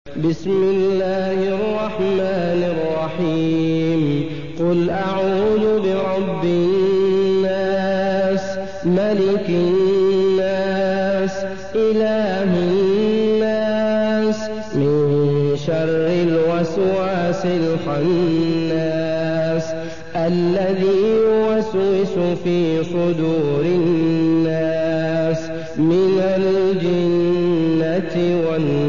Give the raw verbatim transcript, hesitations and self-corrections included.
بسم الله الرحمن الرحيم قل أعوذ برب الناس ملك الناس إله الناس من شر الوسواس الخناس الذي يوسوس في صدور الناس من الجنة والناس